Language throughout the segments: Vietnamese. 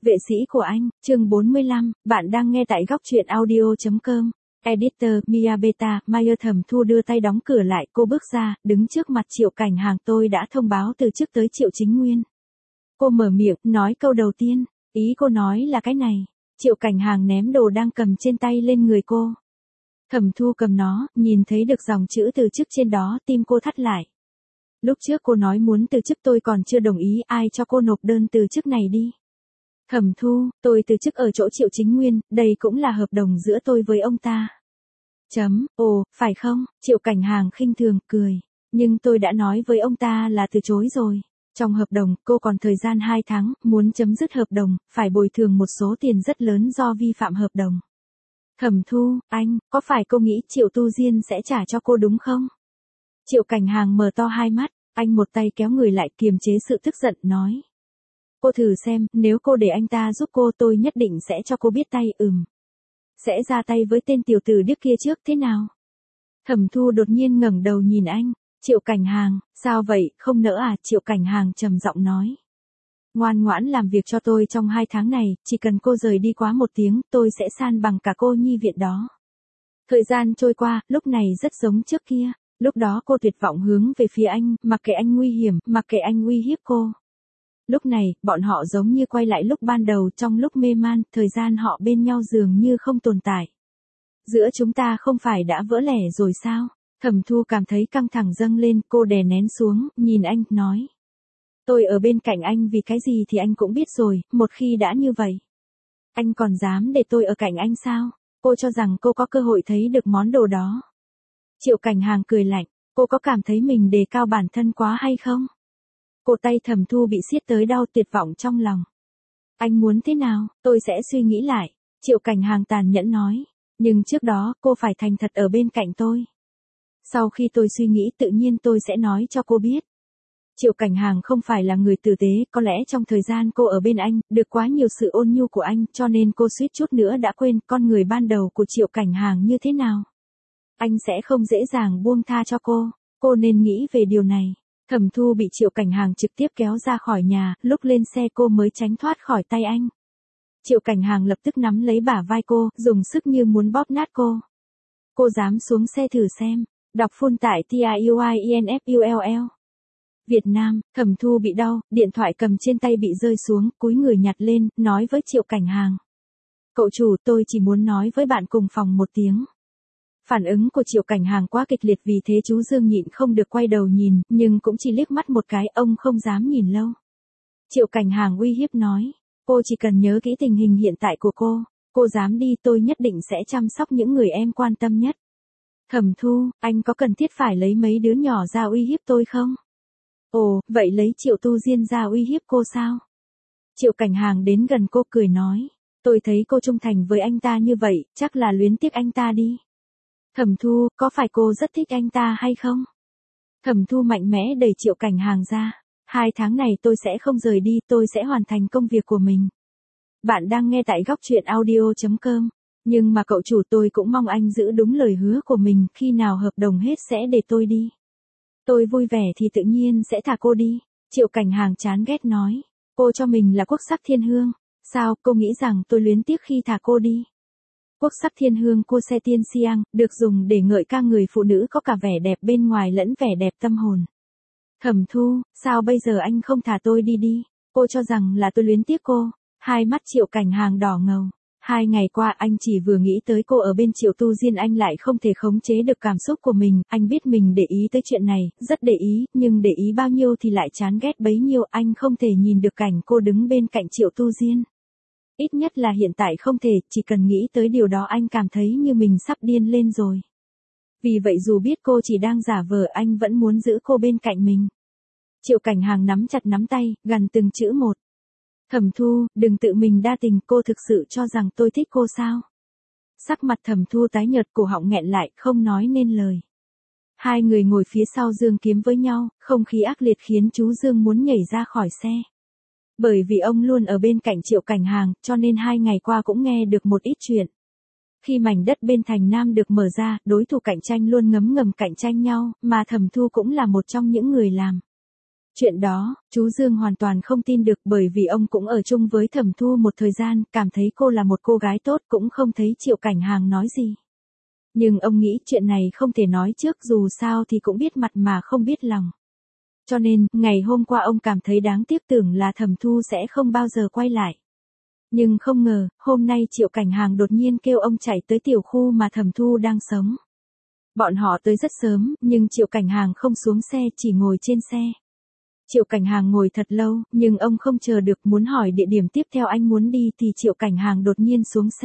Vệ sĩ của anh, chương 45, bạn đang nghe tại góc truyện audio.com. Editor, Mia Beta, Mayer. Thẩm Thu đưa tay đóng cửa lại, cô bước ra, đứng trước mặt Triệu Cảnh Hàng. Tôi đã thông báo từ chức tới Triệu Chính Nguyên. Cô mở miệng, nói câu đầu tiên, ý cô nói là cái này. Triệu Cảnh Hàng ném đồ đang cầm trên tay lên người cô. Thẩm Thu cầm nó, nhìn thấy được dòng chữ từ chức trên đó, tim cô thắt lại. Lúc trước cô nói muốn từ chức tôi còn chưa đồng ý, ai cho cô nộp đơn từ chức này đi. Thẩm Thu, tôi từ chức ở chỗ Triệu Chính Nguyên, đây cũng là hợp đồng giữa tôi với ông ta. Ồ, phải không? Triệu Cảnh Hàng khinh thường, cười. Nhưng tôi đã nói với ông ta là từ chối rồi. Trong hợp đồng, cô còn thời gian 2 tháng, muốn chấm dứt hợp đồng, phải bồi thường một số tiền rất lớn do vi phạm hợp đồng. Thẩm Thu, anh, có phải cô nghĩ Triệu Tu Diên sẽ trả cho cô đúng không? Triệu Cảnh Hàng mở to hai mắt, anh một tay kéo người lại kiềm chế sự tức giận, nói. Cô thử xem, nếu cô để anh ta giúp cô tôi nhất định sẽ cho cô biết tay, sẽ ra tay với tên tiểu tử điếc kia trước thế nào? Thẩm Thu đột nhiên ngẩng đầu nhìn anh, Triệu Cảnh Hàng, sao vậy, không nỡ à? Triệu Cảnh Hàng trầm giọng nói. Ngoan ngoãn làm việc cho tôi trong 2 tháng này, chỉ cần cô rời đi quá 1 tiếng, tôi sẽ san bằng cả cô nhi viện đó. Thời gian trôi qua, lúc này rất giống trước kia, lúc đó cô tuyệt vọng hướng về phía anh, mặc kệ anh nguy hiểm, mặc kệ anh uy hiếp cô. Lúc này, bọn họ giống như quay lại lúc ban đầu, trong lúc mê man, thời gian họ bên nhau dường như không tồn tại. Giữa chúng ta không phải đã vỡ lẻ rồi sao? Thẩm Thu cảm thấy căng thẳng dâng lên, cô đè nén xuống, nhìn anh, nói. Tôi ở bên cạnh anh vì cái gì thì anh cũng biết rồi, một khi đã như vậy. Anh còn dám để tôi ở cạnh anh sao? Cô cho rằng cô có cơ hội thấy được món đồ đó. Triệu Cảnh Hàng cười lạnh, cô có cảm thấy mình đề cao bản thân quá hay không? Cổ tay Thẩm Thu bị siết tới đau, tuyệt vọng trong lòng. Anh muốn thế nào, tôi sẽ suy nghĩ lại. Triệu Cảnh Hàng tàn nhẫn nói. Nhưng trước đó, cô phải thành thật ở bên cạnh tôi. Sau khi tôi suy nghĩ tự nhiên tôi sẽ nói cho cô biết. Triệu Cảnh Hàng không phải là người tử tế, có lẽ trong thời gian cô ở bên anh, được quá nhiều sự ôn nhu của anh, cho nên cô suýt chút nữa đã quên con người ban đầu của Triệu Cảnh Hàng như thế nào. Anh sẽ không dễ dàng buông tha cho cô nên nghĩ về điều này. Thẩm Thu bị Triệu Cảnh Hàng trực tiếp kéo ra khỏi nhà, lúc lên xe cô mới tránh thoát khỏi tay anh. Triệu Cảnh Hàng lập tức nắm lấy bả vai cô, dùng sức như muốn bóp nát cô. Cô dám xuống xe thử xem. Đọc full tại TIUINFULL. Việt Nam, Thẩm Thu bị đau, điện thoại cầm trên tay bị rơi xuống, cúi người nhặt lên, nói với Triệu Cảnh Hàng. Cậu chủ, tôi chỉ muốn nói với bạn cùng phòng 1 tiếng. Phản ứng của Triệu Cảnh Hàng quá kịch liệt, vì thế chú Dương nhịn không được quay đầu nhìn, nhưng cũng chỉ liếc mắt một cái, ông không dám nhìn lâu. Triệu Cảnh Hàng uy hiếp nói, cô chỉ cần nhớ kỹ tình hình hiện tại của cô dám đi tôi nhất định sẽ chăm sóc những người em quan tâm nhất. Thẩm Thu, anh có cần thiết phải lấy mấy đứa nhỏ ra uy hiếp tôi không? Ồ, vậy lấy Triệu Tu Diên ra uy hiếp cô sao? Triệu Cảnh Hàng đến gần cô cười nói, tôi thấy cô trung thành với anh ta như vậy, chắc là luyến tiếc anh ta đi. Thẩm Thu, có phải cô rất thích anh ta hay không? Thẩm Thu mạnh mẽ đẩy Triệu Cảnh Hàng ra. 2 tháng này tôi sẽ không rời đi, tôi sẽ hoàn thành công việc của mình. Bạn đang nghe tại góc truyện audio.com. Nhưng mà cậu chủ, tôi cũng mong anh giữ đúng lời hứa của mình, khi nào hợp đồng hết sẽ để tôi đi. Tôi vui vẻ thì tự nhiên sẽ thả cô đi. Triệu Cảnh Hàng chán ghét nói. Cô cho mình là quốc sắc thiên hương. Sao, cô nghĩ rằng tôi luyến tiếc khi thả cô đi? Quốc sắc thiên hương cô xe tiên siang, được dùng để ngợi ca người phụ nữ có cả vẻ đẹp bên ngoài lẫn vẻ đẹp tâm hồn. Thẩm Thu, sao bây giờ anh không thả tôi đi? Cô cho rằng là tôi luyến tiếc cô. Hai mắt Triệu Cảnh Hàng đỏ ngầu. 2 ngày qua anh chỉ vừa nghĩ tới cô ở bên Triệu Tu Diên anh lại không thể khống chế được cảm xúc của mình, anh biết mình để ý tới chuyện này, rất để ý, nhưng để ý bao nhiêu thì lại chán ghét bấy nhiêu, anh không thể nhìn được cảnh cô đứng bên cạnh Triệu Tu Diên. Ít nhất là hiện tại không thể, chỉ cần nghĩ tới điều đó anh cảm thấy như mình sắp điên lên rồi. Vì vậy dù biết cô chỉ đang giả vờ anh vẫn muốn giữ cô bên cạnh mình. Triệu Cảnh Hàng nắm chặt nắm tay, gằn từng chữ một. Thẩm Thu, đừng tự mình đa tình, cô thực sự cho rằng tôi thích cô sao? Sắc mặt Thẩm Thu tái nhợt, cổ họng nghẹn lại, không nói nên lời. 2 người ngồi phía sau Dương Kiếm với nhau, không khí ác liệt khiến chú Dương muốn nhảy ra khỏi xe. Bởi vì ông luôn ở bên cạnh Triệu Cảnh Hàng, cho nên 2 ngày qua cũng nghe được một ít chuyện. Khi mảnh đất bên thành Nam được mở ra, đối thủ cạnh tranh luôn ngấm ngầm cạnh tranh nhau, mà Thẩm Thu cũng là một trong những người làm. Chuyện đó, chú Dương hoàn toàn không tin được bởi vì ông cũng ở chung với Thẩm Thu một thời gian, cảm thấy cô là một cô gái tốt cũng không thấy Triệu Cảnh Hàng nói gì. Nhưng ông nghĩ chuyện này không thể nói trước dù sao thì cũng biết mặt mà không biết lòng. Cho nên, ngày hôm qua ông cảm thấy đáng tiếc tưởng là Thẩm Thu sẽ không bao giờ quay lại. Nhưng không ngờ, hôm nay Triệu Cảnh Hàng đột nhiên kêu ông chạy tới tiểu khu mà Thẩm Thu đang sống. Bọn họ tới rất sớm, nhưng Triệu Cảnh Hàng không xuống xe chỉ ngồi trên xe. Triệu Cảnh Hàng ngồi thật lâu, nhưng ông không chờ được muốn hỏi địa điểm tiếp theo anh muốn đi thì Triệu Cảnh Hàng đột nhiên xuống xe.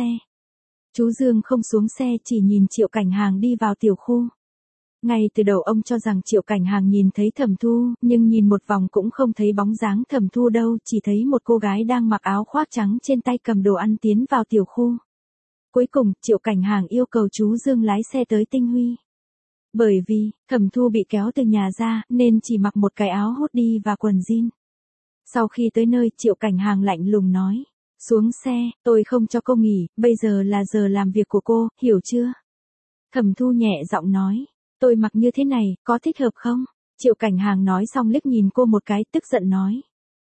Chú Dương không xuống xe chỉ nhìn Triệu Cảnh Hàng đi vào tiểu khu. Ngay từ đầu ông cho rằng Triệu Cảnh Hàng nhìn thấy Thẩm Thu, nhưng nhìn một vòng cũng không thấy bóng dáng Thẩm Thu đâu, chỉ thấy một cô gái đang mặc áo khoác trắng trên tay cầm đồ ăn tiến vào tiểu khu. Cuối cùng, Triệu Cảnh Hàng yêu cầu chú Dương lái xe tới Tinh Huy. Bởi vì, Thẩm Thu bị kéo từ nhà ra, nên chỉ mặc một cái áo hoodie và quần jean. Sau khi tới nơi, Triệu Cảnh Hàng lạnh lùng nói. Xuống xe, tôi không cho cô nghỉ, bây giờ là giờ làm việc của cô, hiểu chưa? Thẩm Thu nhẹ giọng nói. Tôi mặc như thế này, có thích hợp không? Triệu Cảnh Hàng nói xong liếc nhìn cô một cái, tức giận nói.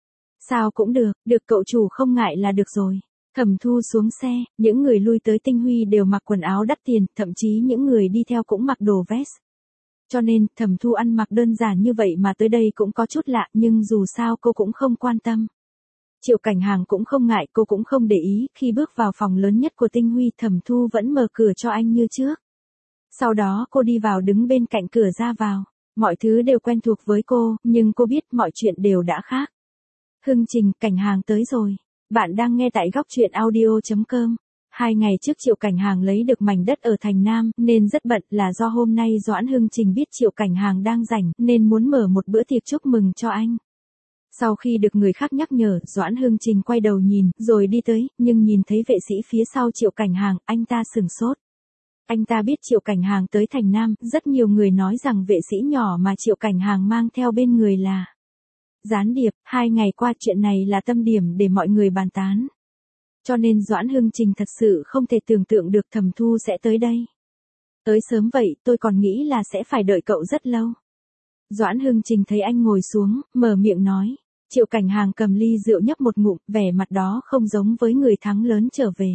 Sao cũng được, được cậu chủ không ngại là được rồi. Thẩm Thu xuống xe, những người lui tới Tinh Huy đều mặc quần áo đắt tiền, thậm chí những người đi theo cũng mặc đồ vest. Cho nên, Thẩm Thu ăn mặc đơn giản như vậy mà tới đây cũng có chút lạ, nhưng dù sao cô cũng không quan tâm. Triệu Cảnh Hàng cũng không ngại, cô cũng không để ý, khi bước vào phòng lớn nhất của Tinh Huy, Thẩm Thu vẫn mở cửa cho anh như trước. Sau đó cô đi vào đứng bên cạnh cửa ra vào. Mọi thứ đều quen thuộc với cô, nhưng cô biết mọi chuyện đều đã khác. Hưng Trình, Cảnh Hàng tới rồi. Bạn đang nghe tại góc truyện audio.com. 2 ngày trước Triệu Cảnh Hàng lấy được mảnh đất ở Thành Nam, nên rất bận, là do hôm nay Doãn Hưng Trình biết Triệu Cảnh Hàng đang rảnh, nên muốn mở một bữa tiệc chúc mừng cho anh. Sau khi được người khác nhắc nhở, Doãn Hưng Trình quay đầu nhìn, rồi đi tới, nhưng nhìn thấy vệ sĩ phía sau Triệu Cảnh Hàng, anh ta sửng sốt. Anh ta biết Triệu Cảnh Hàng tới Thành Nam, rất nhiều người nói rằng vệ sĩ nhỏ mà Triệu Cảnh Hàng mang theo bên người là gián điệp. 2 ngày qua chuyện này là tâm điểm để mọi người bàn tán. Cho nên Doãn Hưng Trình thật sự không thể tưởng tượng được Thẩm Thu sẽ tới đây. Tới sớm vậy, tôi còn nghĩ là sẽ phải đợi cậu rất lâu. Doãn Hưng Trình thấy anh ngồi xuống, mở miệng nói. Triệu Cảnh Hàng cầm ly rượu nhấp một ngụm, vẻ mặt đó không giống với người thắng lớn trở về.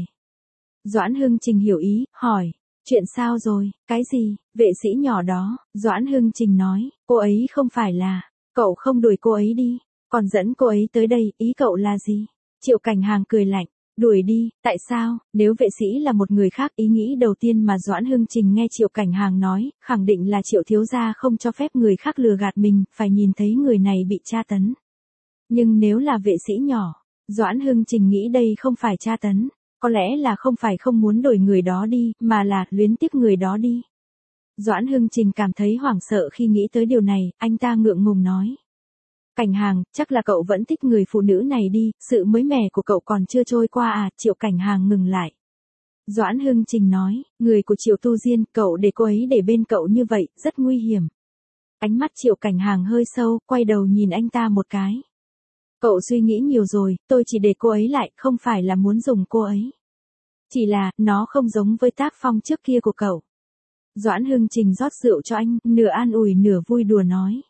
Doãn Hưng Trình hiểu ý, hỏi. Chuyện sao rồi, cái gì, vệ sĩ nhỏ đó, Doãn Hưng Trình nói, cô ấy không phải là, cậu không đuổi cô ấy đi, còn dẫn cô ấy tới đây, ý cậu là gì? Triệu Cảnh Hàng cười lạnh, đuổi đi, tại sao, nếu vệ sĩ là một người khác, ý nghĩ đầu tiên mà Doãn Hưng Trình nghe Triệu Cảnh Hàng nói, khẳng định là Triệu thiếu gia không cho phép người khác lừa gạt mình, phải nhìn thấy người này bị tra tấn. Nhưng nếu là vệ sĩ nhỏ, Doãn Hưng Trình nghĩ đây không phải tra tấn. Có lẽ là không phải không muốn đổi người đó đi, mà là luyến tiếc người đó đi. Doãn Hưng Trình cảm thấy hoảng sợ khi nghĩ tới điều này, anh ta ngượng ngùng nói. Cảnh Hàng, chắc là cậu vẫn thích người phụ nữ này đi, sự mới mẻ của cậu còn chưa trôi qua à? Triệu Cảnh Hàng ngừng lại. Doãn Hưng Trình nói, người của Triệu Tu Diên, cậu để cô ấy để bên cậu như vậy, rất nguy hiểm. Ánh mắt Triệu Cảnh Hàng hơi sâu, quay đầu nhìn anh ta một cái. Cậu suy nghĩ nhiều rồi, tôi chỉ để cô ấy lại, không phải là muốn dùng cô ấy. Chỉ là, nó không giống với tác phong trước kia của cậu. Doãn Hưng Trình rót rượu cho anh, nửa an ủi nửa vui đùa nói.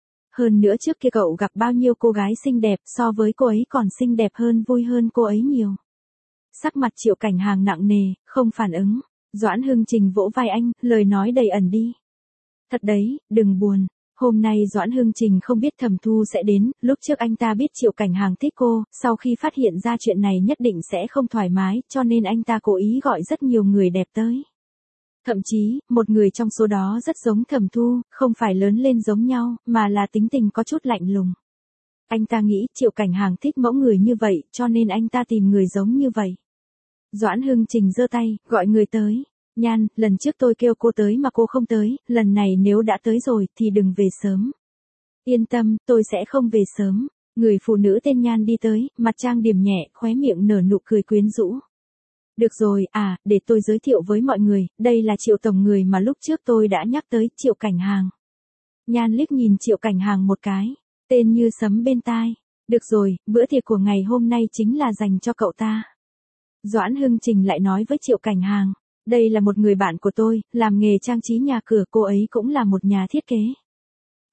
Hơn nữa trước kia cậu gặp bao nhiêu cô gái xinh đẹp, so với cô ấy còn xinh đẹp hơn, vui hơn cô ấy nhiều. Sắc mặt Triệu Cảnh Hàng nặng nề, không phản ứng. Doãn Hưng Trình vỗ vai anh, lời nói đầy ẩn đi. Thật đấy, đừng buồn. Hôm nay Doãn Hưng Trình không biết Thẩm Thu sẽ đến, lúc trước anh ta biết Triệu Cảnh Hàng thích cô, sau khi phát hiện ra chuyện này nhất định sẽ không thoải mái, cho nên anh ta cố ý gọi rất nhiều người đẹp tới. Thậm chí, một người trong số đó rất giống Thẩm Thu, không phải lớn lên giống nhau, mà là tính tình có chút lạnh lùng. Anh ta nghĩ Triệu Cảnh Hàng thích mẫu người như vậy, cho nên anh ta tìm người giống như vậy. Doãn Hưng Trình giơ tay, gọi người tới. Nhan, lần trước tôi kêu cô tới mà cô không tới, lần này nếu đã tới rồi thì đừng về sớm. Yên tâm, tôi sẽ không về sớm. Người phụ nữ tên Nhan đi tới, mặt trang điểm nhẹ, khóe miệng nở nụ cười quyến rũ. Được rồi, để tôi giới thiệu với mọi người, đây là Triệu tổng người mà lúc trước tôi đã nhắc tới, Triệu Cảnh Hàng. Nhan liếc nhìn Triệu Cảnh Hàng một cái, tên như sấm bên tai. Được rồi, bữa tiệc của ngày hôm nay chính là dành cho cậu ta. Doãn Hưng Trình lại nói với Triệu Cảnh Hàng. Đây là một người bạn của tôi, làm nghề trang trí nhà cửa, cô ấy cũng là một nhà thiết kế.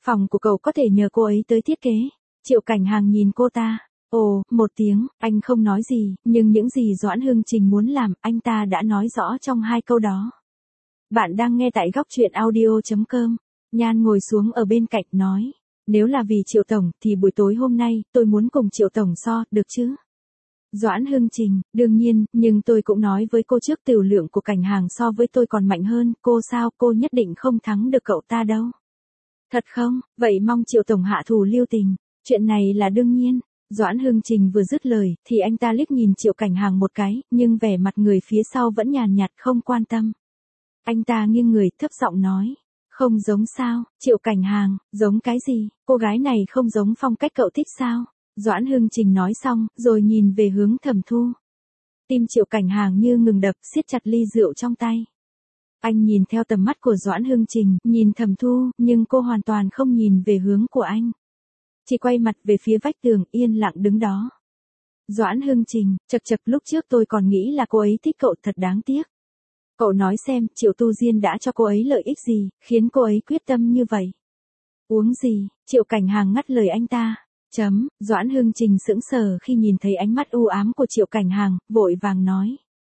Phòng của cậu có thể nhờ cô ấy tới thiết kế. Triệu Cảnh Hàng nhìn cô ta. Ồ, một tiếng, anh không nói gì, nhưng những gì Doãn Hưng Trình muốn làm, anh ta đã nói rõ trong 2 câu đó. Bạn đang nghe tại góc truyện audio.com. Nhan ngồi xuống ở bên cạnh nói. Nếu là vì Triệu Tổng, thì buổi tối hôm nay, tôi muốn cùng Triệu Tổng so, được chứ? Doãn Hưng Trình, đương nhiên, nhưng tôi cũng nói với cô trước tiểu lượng của Cảnh Hàng so với tôi còn mạnh hơn, cô sao, cô nhất định không thắng được cậu ta đâu. Thật không, vậy mong Triệu Tổng hạ thủ lưu tình, chuyện này là đương nhiên. Doãn Hưng Trình vừa dứt lời, thì anh ta liếc nhìn Triệu Cảnh Hàng một cái, nhưng vẻ mặt người phía sau vẫn nhàn nhạt không quan tâm. Anh ta nghiêng người, thấp giọng nói. Không giống sao, Triệu Cảnh Hàng, giống cái gì, cô gái này không giống phong cách cậu thích sao? Doãn Hưng Trình nói xong, rồi nhìn về hướng Thẩm Thu. Tim Triệu Cảnh Hàng như ngừng đập, siết chặt ly rượu trong tay. Anh nhìn theo tầm mắt của Doãn Hưng Trình, nhìn Thẩm Thu, nhưng cô hoàn toàn không nhìn về hướng của anh. Chỉ quay mặt về phía vách tường, yên lặng đứng đó. Doãn Hưng Trình, chậc chậc, lúc trước tôi còn nghĩ là cô ấy thích cậu, thật đáng tiếc. Cậu nói xem, Triệu Tu Diên đã cho cô ấy lợi ích gì, khiến cô ấy quyết tâm như vậy? Uống gì? Triệu Cảnh Hàng ngắt lời anh ta. Doãn Hưng Trình sững sờ khi nhìn thấy ánh mắt u ám của Triệu Cảnh Hàng, vội vàng nói.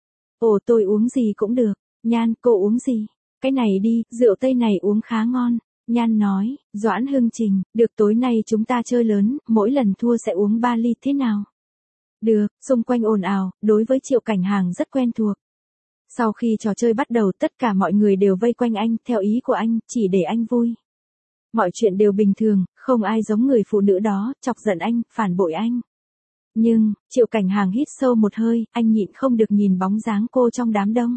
Ồ, tôi uống gì cũng được. Nhan, cô uống gì? Cái này đi, rượu tây này uống khá ngon. Nhan nói. Doãn Hưng Trình, được, tối nay chúng ta chơi lớn, mỗi lần thua sẽ uống 3 ly, thế nào? Được, xung quanh ồn ào, đối với Triệu Cảnh Hàng rất quen thuộc. Sau khi trò chơi bắt đầu, tất cả mọi người đều vây quanh anh, theo ý của anh, chỉ để anh vui. Mọi chuyện đều bình thường, không ai giống người phụ nữ đó, chọc giận anh, phản bội anh. Nhưng, Triệu Cảnh Hàng hít sâu một hơi, anh nhịn không được nhìn bóng dáng cô trong đám đông.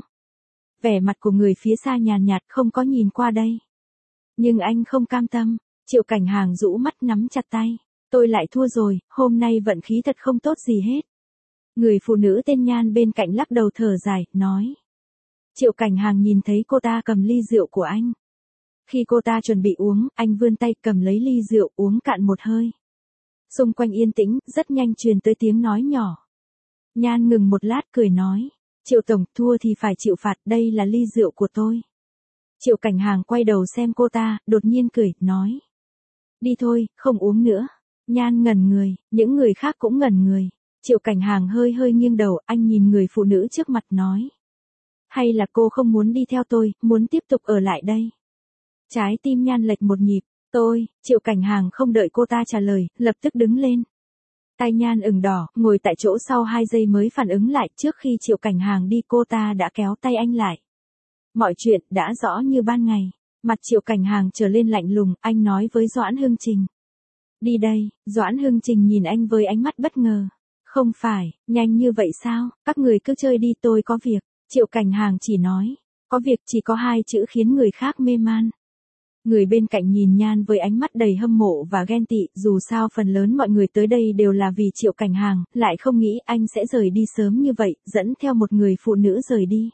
Vẻ mặt của người phía xa nhàn nhạt, không có nhìn qua đây. Nhưng anh không cam tâm, Triệu Cảnh Hàng rũ mắt nắm chặt tay. Tôi lại thua rồi, hôm nay vận khí thật không tốt gì hết. Người phụ nữ tên Nhan bên cạnh lắc đầu thở dài, nói. Triệu Cảnh Hàng nhìn thấy cô ta cầm ly rượu của anh. Khi cô ta chuẩn bị uống, anh vươn tay cầm lấy ly rượu, uống cạn một hơi. Xung quanh yên tĩnh, rất nhanh truyền tới tiếng nói nhỏ. Nhan ngừng một lát cười nói. Triệu Tổng, thua thì phải chịu phạt, đây là ly rượu của tôi. Triệu Cảnh Hàng quay đầu xem cô ta, đột nhiên cười, nói. Đi thôi, không uống nữa. Nhan ngẩn người, những người khác cũng ngẩn người. Triệu Cảnh Hàng hơi hơi nghiêng đầu, anh nhìn người phụ nữ trước mặt nói. Hay là cô không muốn đi theo tôi, muốn tiếp tục ở lại đây? Trái tim Nhan lệch một nhịp. Triệu Cảnh Hàng không đợi cô ta trả lời, lập tức đứng lên. Tai Nhan ửng đỏ, ngồi tại chỗ sau 2 giây mới phản ứng lại, trước khi Triệu Cảnh Hàng đi cô ta đã kéo tay anh lại. Mọi chuyện đã rõ như ban ngày. Mặt Triệu Cảnh Hàng trở lên lạnh lùng, anh nói với Doãn Hưng Trình. Đi đây. Doãn Hưng Trình nhìn anh với ánh mắt bất ngờ. Không phải, nhanh như vậy sao, các người cứ chơi đi, tôi có việc. Triệu Cảnh Hàng chỉ nói. Có việc, chỉ có 2 chữ khiến người khác mê man. Người bên cạnh nhìn Nhan với ánh mắt đầy hâm mộ và ghen tị, dù sao phần lớn mọi người tới đây đều là vì Triệu Cảnh Hàng, lại không nghĩ anh sẽ rời đi sớm như vậy, dẫn theo một người phụ nữ rời đi.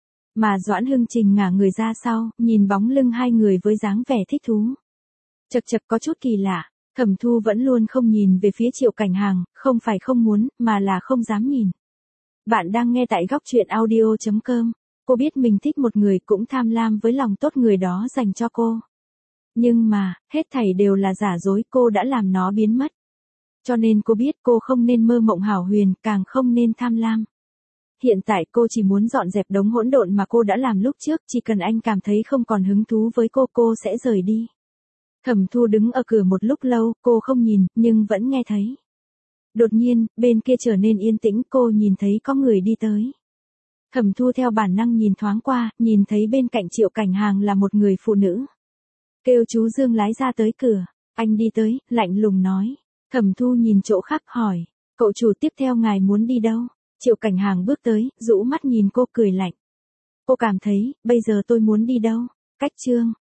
Mà Doãn Hưng Trình ngả người ra sau, nhìn bóng lưng 2 người với dáng vẻ thích thú. Chậc chậc, có chút kỳ lạ, Thẩm Thu vẫn luôn không nhìn về phía Triệu Cảnh Hàng, không phải không muốn, mà là không dám nhìn. Bạn đang nghe tại góc truyện audio.com. Cô biết mình thích một người, cũng tham lam với lòng tốt người đó dành cho cô. Nhưng mà, hết thảy đều là giả dối, cô đã làm nó biến mất. Cho nên cô biết cô không nên mơ mộng hão huyền, càng không nên tham lam. Hiện tại cô chỉ muốn dọn dẹp đống hỗn độn mà cô đã làm lúc trước, chỉ cần anh cảm thấy không còn hứng thú với cô sẽ rời đi. Thẩm Thu đứng ở cửa một lúc lâu, cô không nhìn, nhưng vẫn nghe thấy. Đột nhiên, bên kia trở nên yên tĩnh, cô nhìn thấy có người đi tới. Thẩm Thu theo bản năng nhìn thoáng qua, nhìn thấy bên cạnh Triệu Cảnh Hàng là một người phụ nữ. Kêu chú Dương lái ra tới cửa, anh đi tới, lạnh lùng nói. Thẩm Thu nhìn chỗ khác hỏi, cậu chủ tiếp theo ngài muốn đi đâu? Triệu Cảnh Hàng bước tới, rũ mắt nhìn cô cười lạnh. Cô cảm thấy, bây giờ tôi muốn đi đâu? Cách Trương,